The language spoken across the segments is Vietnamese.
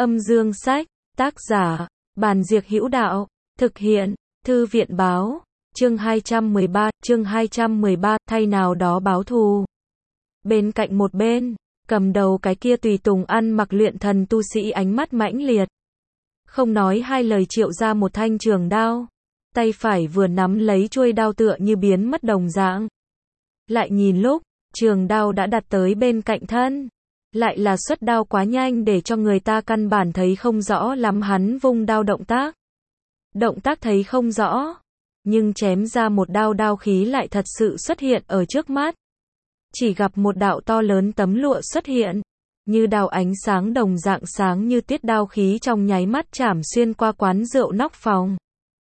Âm dương sách, tác giả, Bàn Diệc Hữu Đạo, thực hiện, Thư viện báo, chương 213, thay nào đó báo thù. Bên cạnh một bên, cầm đầu cái kia tùy tùng ăn mặc luyện thần tu sĩ ánh mắt mãnh liệt. Không nói hai lời triệu ra một thanh trường đao. Tay phải vừa nắm lấy chuôi đao tựa như biến mất đồng dạng. Lại nhìn lúc, trường đao đã đặt tới bên cạnh thân. Lại là xuất đao quá nhanh để cho người ta căn bản thấy không rõ lắm hắn vung đao động tác. Động tác thấy không rõ, nhưng chém ra một đao, đao khí lại thật sự xuất hiện ở trước mắt. Chỉ gặp một đạo to lớn tấm lụa xuất hiện, như đao ánh sáng đồng dạng sáng như tiết, đao khí trong nháy mắt chảm xuyên qua quán rượu nóc phòng.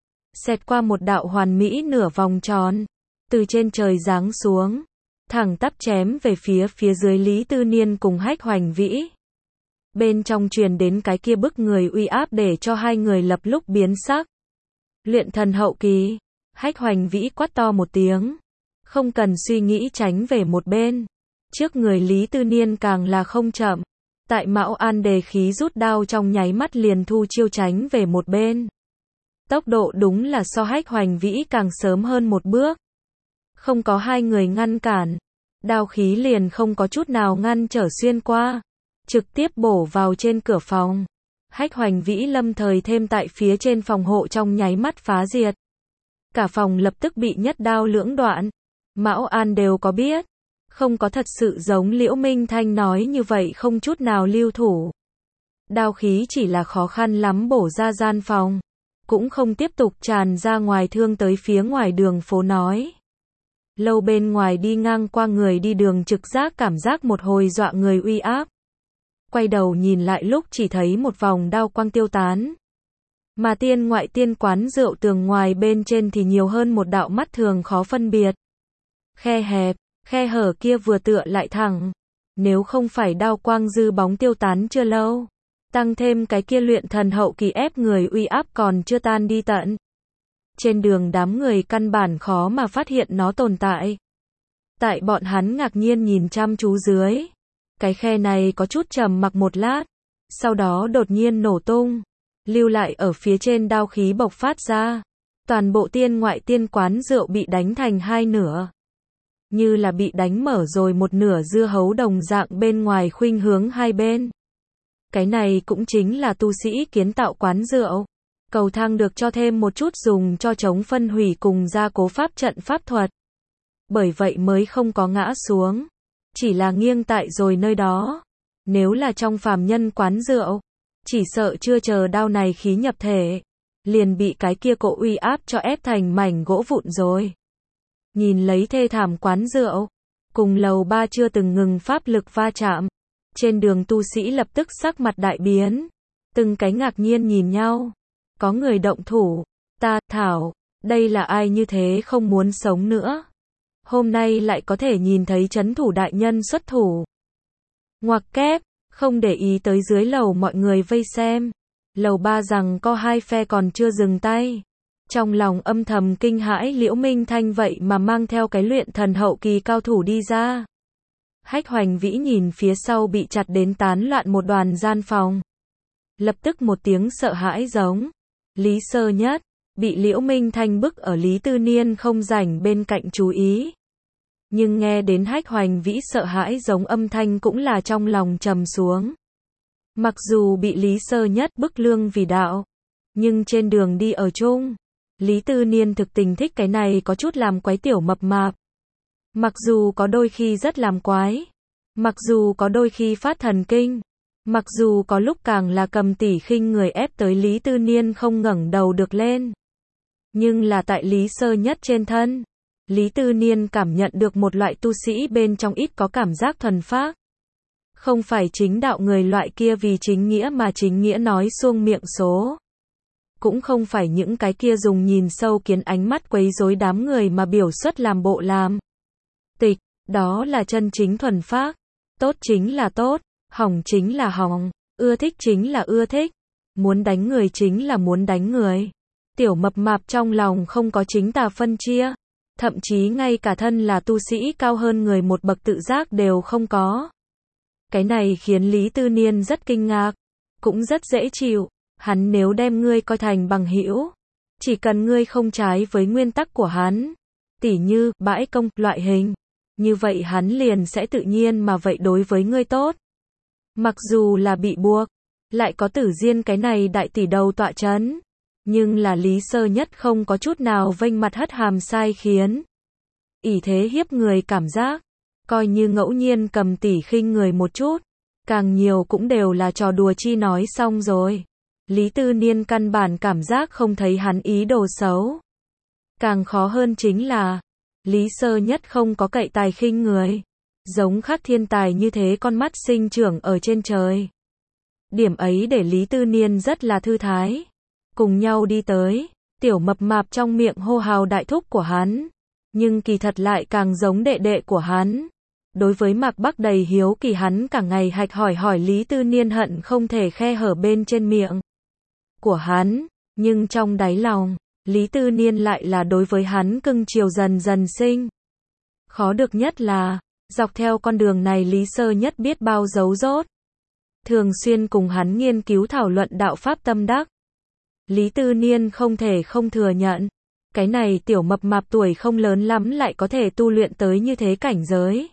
Xẹt qua một đạo hoàn mỹ nửa vòng tròn, từ trên trời giáng xuống, thẳng tắp chém về phía dưới Lý Tư Niên cùng Hách Hoành Vĩ. Bên trong truyền đến cái kia bức người uy áp để cho hai người lập lúc biến sắc. Luyện thần hậu kỳ, Hách Hoành Vĩ quát to một tiếng, không cần suy nghĩ tránh về một bên. Trước người Lý Tư Niên càng là không chậm, tại Mão An đề khí rút đao trong nháy mắt liền thu chiêu tránh về một bên. Tốc độ đúng là so Hách Hoành Vĩ càng sớm hơn một bước. Không có hai người ngăn cản, đao khí liền không có chút nào ngăn trở xuyên qua, trực tiếp bổ vào trên cửa phòng. Hách Hoành Vĩ lâm thời thêm tại phía trên phòng hộ trong nháy mắt phá diệt. Cả phòng lập tức bị nhất đao lưỡng đoạn. Mão An đều có biết, không có thật sự giống Liễu Minh Thanh nói như vậy không chút nào lưu thủ. Đao khí chỉ là khó khăn lắm bổ ra gian phòng, cũng không tiếp tục tràn ra ngoài thương tới phía ngoài đường phố nói. Lâu bên ngoài đi ngang qua người đi đường trực giác cảm giác một hồi dọa người uy áp. Quay đầu nhìn lại lúc chỉ thấy một vòng đao quang tiêu tán. Mà tiên ngoại tiên quán rượu tường ngoài bên trên thì nhiều hơn một đạo mắt thường khó phân biệt. Khe hẹp, khe hở kia vừa tựa lại thẳng. Nếu không phải đao quang dư bóng tiêu tán chưa lâu, tăng thêm cái kia luyện thần hậu kỳ ép người uy áp còn chưa tan đi tận. Trên đường đám người căn bản khó mà phát hiện nó tồn tại. Tại bọn hắn ngạc nhiên nhìn chăm chú dưới, cái khe này có chút trầm mặc một lát, sau đó đột nhiên nổ tung, lưu lại ở phía trên đao khí bộc phát ra. Toàn bộ tiên ngoại tiên quán rượu bị đánh thành hai nửa. Như là bị đánh mở rồi một nửa dưa hấu đồng dạng bên ngoài khuynh hướng hai bên. Cái này cũng chính là tu sĩ kiến tạo quán rượu. Cầu thang được cho thêm một chút dùng cho chống phân hủy cùng gia cố pháp trận pháp thuật. Bởi vậy mới không có ngã xuống. Chỉ là nghiêng tại rồi nơi đó. Nếu là trong phàm nhân quán rượu, chỉ sợ chưa chờ đao này khí nhập thể, liền bị cái kia cỗ uy áp cho ép thành mảnh gỗ vụn rồi. Nhìn lấy thê thảm quán rượu, cùng lầu ba chưa từng ngừng pháp lực va chạm. Trên đường tu sĩ lập tức sắc mặt đại biến. Từng cái ngạc nhiên nhìn nhau. Có người động thủ. Ta, thảo, đây là ai như thế không muốn sống nữa. Hôm nay lại có thể nhìn thấy trấn thủ đại nhân xuất thủ. Ngoặc kép, không để ý tới dưới lầu mọi người vây xem. Lầu ba rằng có hai phe còn chưa dừng tay. Trong lòng âm thầm kinh hãi Liễu Minh Thanh vậy mà mang theo cái luyện thần hậu kỳ cao thủ đi ra. Hách Hoành Vĩ nhìn phía sau bị chặt đến tán loạn một đoàn gian phòng. Lập tức một tiếng sợ hãi giống. Lý Sơ Nhất, bị Liễu Minh Thanh bức ở Lý Tư Niên không rảnh bên cạnh chú ý. Nhưng nghe đến Hách Hoành Vĩ sợ hãi giống âm thanh cũng là trong lòng trầm xuống. Mặc dù bị Lý Sơ Nhất bức lương vì đạo, nhưng trên đường đi ở chung, Lý Tư Niên thực tình thích cái này có chút làm quái tiểu mập mạp. Mặc dù có đôi khi rất làm quái, mặc dù có đôi khi phát thần kinh, mặc dù có lúc càng là cầm tỉ khinh người ép tới Lý Tư Niên không ngẩng đầu được lên. Nhưng là tại Lý Sơ Nhất trên thân, Lý Tư Niên cảm nhận được một loại tu sĩ bên trong ít có cảm giác thuần phác. Không phải chính đạo người loại kia vì chính nghĩa mà chính nghĩa nói suông miệng số. Cũng không phải những cái kia dùng nhìn sâu kiến ánh mắt quấy rối đám người mà biểu xuất làm bộ làm tịch, đó là chân chính thuần phác. Tốt chính là tốt, hỏng chính là hỏng, ưa thích chính là ưa thích, muốn đánh người chính là muốn đánh người. Tiểu mập mạp trong lòng không có chính tà phân chia, thậm chí ngay cả thân là tu sĩ cao hơn người một bậc tự giác đều không có. Cái này khiến Lý Tư Niên rất kinh ngạc. cũng rất dễ chịu. Hắn nếu đem ngươi coi thành bằng hữu, chỉ cần ngươi không trái với nguyên tắc của hắn, tỉ như bãi công loại hình, như vậy hắn liền sẽ tự nhiên mà vậy đối với ngươi tốt. Mặc dù là bị buộc, lại có Tử Diên cái này đại tỷ đầu tọa chấn, nhưng là Lý Sơ Nhất không có chút nào vênh mặt hất hàm sai khiến. Ỷ thế hiếp người cảm giác, coi như ngẫu nhiên cầm tỉ khinh người một chút, càng nhiều cũng đều là trò đùa chi nói xong rồi. Lý Tư Niên căn bản cảm giác không thấy hắn ý đồ xấu. Càng khó hơn chính là, Lý Sơ Nhất không có cậy tài khinh người, giống khác thiên tài như thế con mắt sinh trưởng ở trên trời. Điểm ấy để Lý Tư Niên rất là thư thái. Cùng nhau đi tới, tiểu mập mạp trong miệng hô hào đại thúc của hắn, nhưng kỳ thật lại càng giống đệ đệ của hắn. Đối với Mạc Bắc đầy hiếu kỳ, hắn cả ngày hạch hỏi Lý Tư Niên hận không thể khe hở bên trên miệng của hắn, nhưng trong đáy lòng, Lý Tư Niên lại là đối với hắn cưng chiều dần dần sinh. Khó được nhất là, dọc theo con đường này Lý Sơ Nhất biết bao dấu dốt, thường xuyên cùng hắn nghiên cứu thảo luận đạo pháp tâm đắc. Lý Tư Niên không thể không thừa nhận, cái này tiểu mập mạp tuổi không lớn lắm lại có thể tu luyện tới như thế cảnh giới.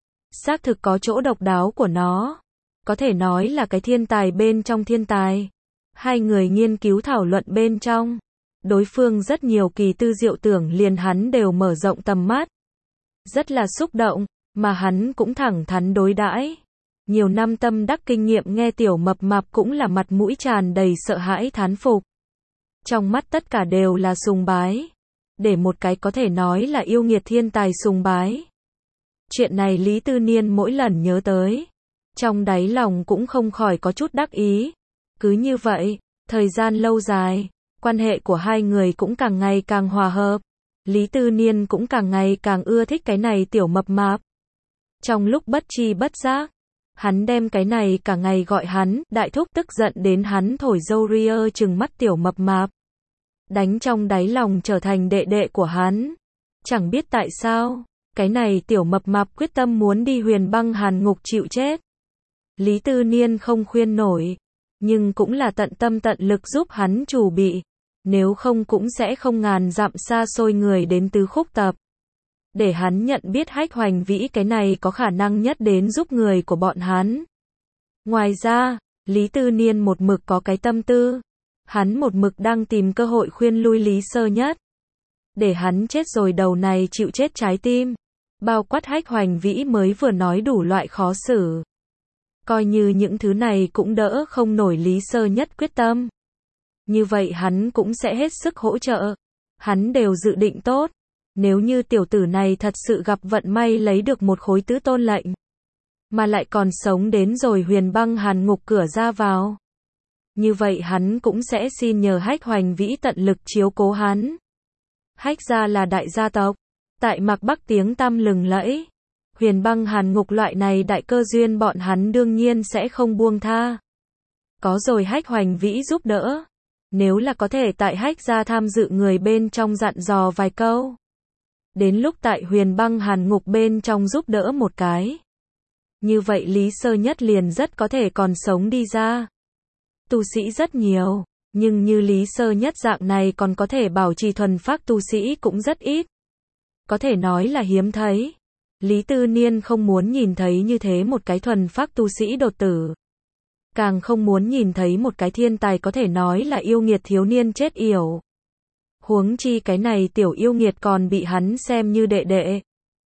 Xác thực có chỗ độc đáo của nó, có thể nói là cái thiên tài bên trong thiên tài. Hai người nghiên cứu thảo luận bên trong, đối phương rất nhiều kỳ tư diệu tưởng liền hắn đều mở rộng tầm mắt. Rất là xúc động, mà hắn cũng thẳng thắn đối đãi. Nhiều năm tâm đắc kinh nghiệm nghe tiểu mập mạp cũng là mặt mũi tràn đầy sợ hãi thán phục. Trong mắt tất cả đều là sùng bái. Để một cái có thể nói là yêu nghiệt thiên tài sùng bái. Chuyện này Lý Tư Niên mỗi lần nhớ tới, trong đáy lòng cũng không khỏi có chút đắc ý. Cứ như vậy, thời gian lâu dài, quan hệ của hai người cũng càng ngày càng hòa hợp. Lý Tư Niên cũng càng ngày càng ưa thích cái này tiểu mập mạp. Trong lúc bất tri bất giác, hắn đem cái này cả ngày gọi hắn đại thúc, tức giận đến hắn thổi râu ria trừng mắt tiểu mập mạp. Đánh trong đáy lòng trở thành đệ đệ của hắn. Chẳng biết tại sao, cái này tiểu mập mạp quyết tâm muốn đi Huyền Băng Hàn Ngục chịu chết. Lý Tư Niên không khuyên nổi, nhưng cũng là tận tâm tận lực giúp hắn chủ bị. Nếu không cũng sẽ không ngàn dặm xa xôi người đến Tứ Khúc Tập. Để hắn nhận biết Hách Hoành Vĩ cái này có khả năng nhất đến giúp người của bọn hắn. Ngoài ra, Lý Tư Niên một mực có cái tâm tư. Hắn một mực đang tìm cơ hội khuyên lui Lý Sơ Nhất. Để hắn chết rồi đầu này chịu chết trái tim. Bao quát Hách Hoành Vĩ mới vừa nói đủ loại khó xử. Coi như những thứ này cũng đỡ không nổi Lý Sơ Nhất quyết tâm. Như vậy hắn cũng sẽ hết sức hỗ trợ. Hắn đều dự định tốt. Nếu như tiểu tử này thật sự gặp vận may lấy được một khối tứ tôn lệnh, mà lại còn sống đến rồi Huyền Băng Hàn Ngục cửa ra vào, như vậy hắn cũng sẽ xin nhờ Hách Hoành Vĩ tận lực chiếu cố hắn. Hách gia là đại gia tộc, tại Mạc Bắc tiếng tăm lừng lẫy. Huyền Băng Hàn Ngục loại này đại cơ duyên bọn hắn đương nhiên sẽ không buông tha. Có rồi Hách Hoành Vĩ giúp đỡ, nếu là có thể tại Hách gia tham dự người bên trong dặn dò vài câu, đến lúc tại Huyền Băng Hàn Ngục bên trong giúp đỡ một cái, như vậy Lý Sơ Nhất liền rất có thể còn sống đi ra. Tu sĩ rất nhiều, nhưng như Lý Sơ Nhất dạng này còn có thể bảo trì thuần phác tu sĩ cũng rất ít. Có thể nói là hiếm thấy. Lý Tư Niên không muốn nhìn thấy như thế một cái thuần phác tu sĩ đột tử. Càng không muốn nhìn thấy một cái thiên tài có thể nói là yêu nghiệt thiếu niên chết yểu. Huống chi cái này tiểu yêu nghiệt còn bị hắn xem như đệ đệ.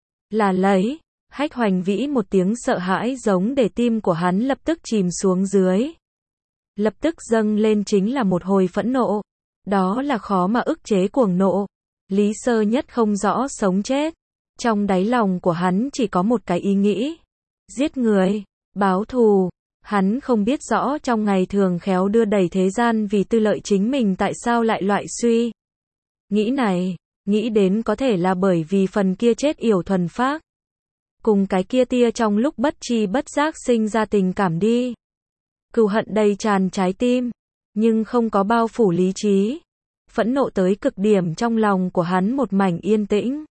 Là lấy, Hách Hoành Vĩ một tiếng sợ hãi giống để tim của hắn lập tức chìm xuống dưới. Lập tức dâng lên chính là một hồi phẫn nộ. Đó là khó mà ức chế cuồng nộ. Lý Sơ Nhất không rõ sống chết. Trong đáy lòng của hắn chỉ có một cái ý nghĩ. Giết người, báo thù. Hắn không biết rõ trong ngày thường khéo đưa đẩy thế gian vì tư lợi chính mình tại sao lại loại suy nghĩ này. Nghĩ đến có thể là bởi vì phần kia chết yểu thuần phác. Cùng cái kia tia trong lúc bất tri bất giác sinh ra tình cảm đi. Cừu hận đầy tràn trái tim, nhưng không có bao phủ lý trí. Phẫn nộ tới cực điểm trong lòng của hắn một mảnh yên tĩnh.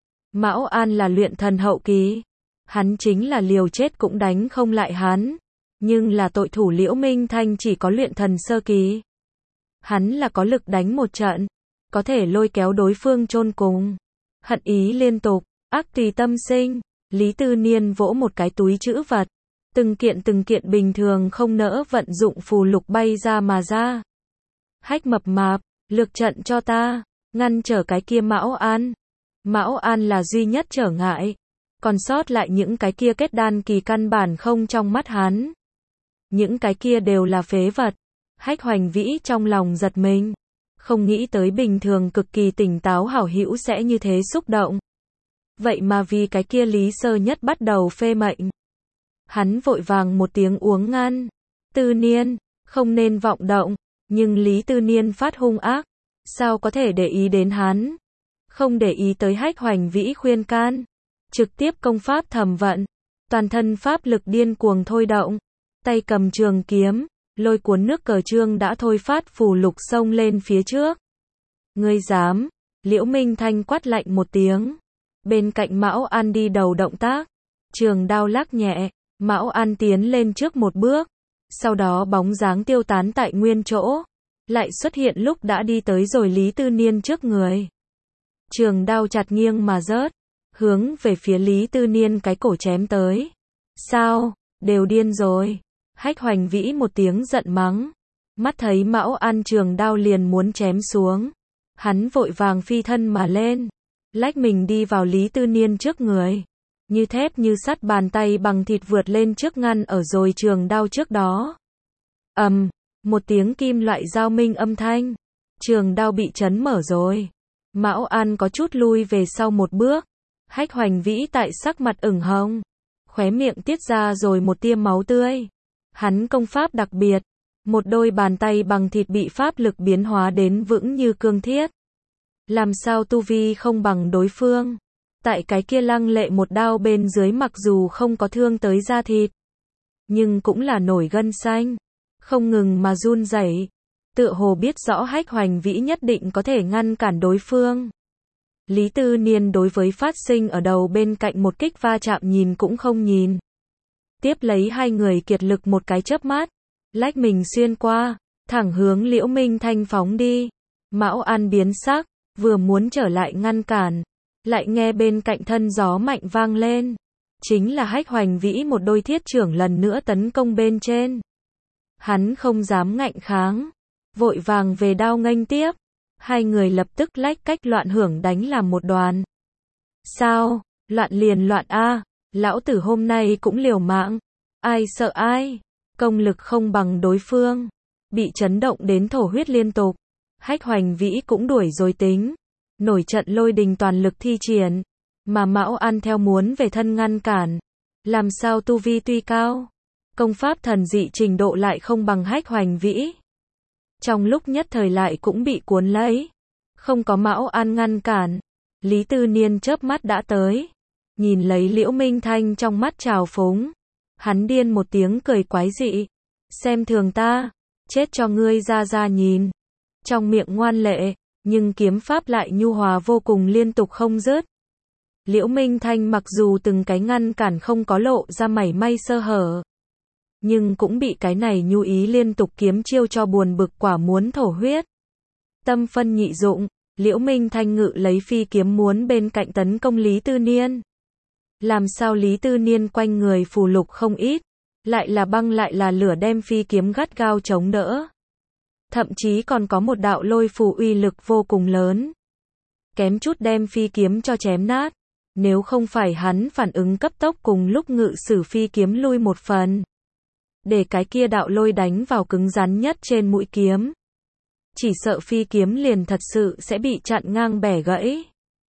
Mão An là luyện thần hậu kỳ. Hắn chính là liều chết cũng đánh không lại hắn. Nhưng là tội thủ Liễu Minh Thanh chỉ có luyện thần sơ kỳ. Hắn là có lực đánh một trận, có thể lôi kéo đối phương chôn cùng. Hận ý liên tục, ác tùy tâm sinh, Lý Tư Niên vỗ một cái túi trữ vật. Từng kiện bình thường không nỡ vận dụng phù lục bay ra mà ra. Hách mập mạp, lược trận cho ta, ngăn trở cái kia Mão An. Mão An là duy nhất trở ngại. Còn sót lại những cái kia kết đan kỳ căn bản không trong mắt hắn. Những cái kia đều là phế vật. Hách Hoành Vĩ trong lòng giật mình. Không nghĩ tới bình thường cực kỳ tỉnh táo hảo hữu sẽ như thế xúc động. Vậy mà vì cái kia Lý Sơ Nhất bắt đầu phê mệnh. Hắn vội vàng một tiếng uống ngăn. Tư Niên, không nên vọng động. Nhưng Lý Tư Niên phát hung ác. Sao có thể để ý đến hắn? Không để ý tới Hách Hoành Vĩ khuyên can. Trực tiếp công pháp thầm vận. Toàn thân pháp lực điên cuồng thôi động. Tay cầm trường kiếm, lôi cuốn nước cờ trương đã thôi phát phù lục xông lên phía trước. Ngươi dám? Liễu Minh Thanh quát lạnh một tiếng. Bên cạnh Mão An đi đầu động tác. Trường đao lắc nhẹ, Mão An tiến lên trước một bước. Sau đó bóng dáng tiêu tán tại nguyên chỗ. Lại xuất hiện lúc đã đi tới rồi Lý Tư Niên trước người. Trường đao chặt nghiêng mà rớt. Hướng về phía Lý Tư Niên cái cổ chém tới. Sao? Đều điên rồi. Hách Hoành Vĩ một tiếng giận mắng. Mắt thấy Mão An trường đao liền muốn chém xuống. Hắn vội vàng phi thân mà lên. Lách mình đi vào Lý Tư Niên trước người. Như thép như sắt bàn tay bằng thịt vượt lên trước ngăn ở rồi trường đao trước đó. Một tiếng kim loại giao minh âm thanh. Trường đao bị chấn mở rồi. Mão An có chút lui về sau một bước. Hách Hoành Vĩ tại sắc mặt ửng hồng. Khóe miệng tiết ra rồi một tia máu tươi. Hắn công pháp đặc biệt. Một đôi bàn tay bằng thịt bị pháp lực biến hóa đến vững như cương thiết. Làm sao tu vi không bằng đối phương. Tại cái kia lăng lệ một đao bên dưới mặc dù không có thương tới da thịt. Nhưng cũng là nổi gân xanh. Không ngừng mà run rẩy. Tựa hồ biết rõ Hách Hoành Vĩ nhất định có thể ngăn cản đối phương. Lý Tư Niên đối với phát sinh ở đầu bên cạnh một kích va chạm nhìn cũng không nhìn. Tiếp lấy hai người kiệt lực một cái chớp mắt. Lách mình xuyên qua. Thẳng hướng Liễu Minh Thanh phóng đi. Mão An biến sắc. Vừa muốn trở lại ngăn cản. Lại nghe bên cạnh thân gió mạnh vang lên. Chính là Hách Hoành Vĩ một đôi thiết trưởng lần nữa tấn công bên trên. Hắn không dám ngạnh kháng. Vội vàng về đao nghênh tiếp. Hai người lập tức lách cách loạn hưởng đánh làm một đoàn. Sao? Loạn liền loạn a. Lão tử hôm nay cũng liều mạng. Ai sợ ai? Công lực không bằng đối phương. Bị chấn động đến thổ huyết liên tục. Hách Hoành Vĩ cũng đuổi rồi tính. Nổi trận lôi đình toàn lực thi triển. Mà Mão An theo muốn về thân ngăn cản. Làm sao tu vi tuy cao. Công pháp thần dị trình độ lại không bằng Hách Hoành Vĩ. Trong lúc nhất thời lại cũng bị cuốn lấy. Không có Mão An ngăn cản. Lý Tư Niên chớp mắt đã tới. Nhìn lấy Liễu Minh Thanh trong mắt trào phúng. Hắn điên một tiếng cười quái dị. Xem thường ta. Chết cho ngươi ra ra nhìn. Trong miệng ngoan lệ. Nhưng kiếm pháp lại nhu hòa vô cùng liên tục không dứt. Liễu Minh Thanh mặc dù từng cái ngăn cản không có lộ ra mảy may sơ hở. Nhưng cũng bị cái này nhu ý liên tục kiếm chiêu cho buồn bực quả muốn thổ huyết. Tâm phân nhị dụng, Liễu Minh Thanh ngự lấy phi kiếm muốn bên cạnh tấn công Lý Tư Niên. Làm sao Lý Tư Niên quanh người phù lục không ít, lại là băng lại là lửa đem phi kiếm gắt gao chống đỡ. Thậm chí còn có một đạo lôi phù uy lực vô cùng lớn. Kém chút đem phi kiếm cho chém nát. Nếu không phải hắn phản ứng cấp tốc cùng lúc ngự sử phi kiếm lui một phần. Để cái kia đạo lôi đánh vào cứng rắn nhất trên mũi kiếm. Chỉ sợ phi kiếm liền thật sự sẽ bị chặn ngang bẻ gãy.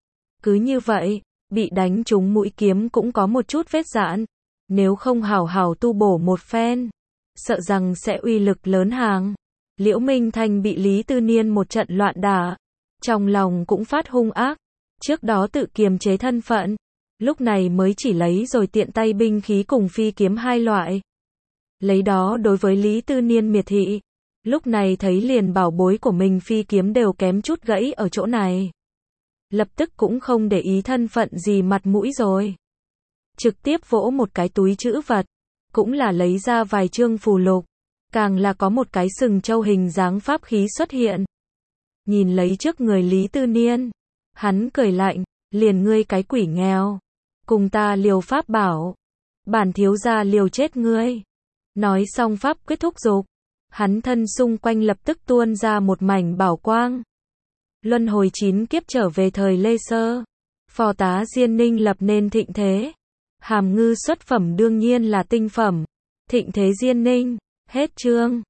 Cứ như vậy, bị đánh trúng mũi kiếm cũng có một chút vết rạn. Nếu không hảo hảo tu bổ một phen, sợ rằng sẽ uy lực lớn hàng. Liễu Minh Thanh bị Lý Tư Niên một trận loạn đả. Trong lòng cũng phát hung ác. Trước đó tự kiềm chế thân phận. Lúc này mới chỉ lấy rồi tiện tay binh khí cùng phi kiếm hai loại. Lấy đó đối với Lý Tư Niên miệt thị. Lúc này thấy liền bảo bối của mình phi kiếm đều kém chút gãy ở chỗ này. Lập tức cũng không để ý thân phận gì mặt mũi rồi. Trực tiếp vỗ một cái túi trữ vật. cũng là lấy ra vài chương phù lục, càng là có một cái sừng trâu hình dáng pháp khí xuất hiện. Nhìn lấy trước người Lý Tư Niên, hắn cười lạnh, liền ngươi cái quỷ nghèo, cùng ta liều pháp bảo, bản thiếu gia liều chết ngươi. Nói xong pháp quyết thúc giục, hắn thân xung quanh lập tức tuôn ra một mảnh bảo quang. Luân hồi 9 kiếp trở về thời Lê Sơ, phò tá Diên Ninh lập nên thịnh thế. Hàm Ngư xuất phẩm đương nhiên là tinh phẩm. Thịnh thế Diên Ninh, hết chương.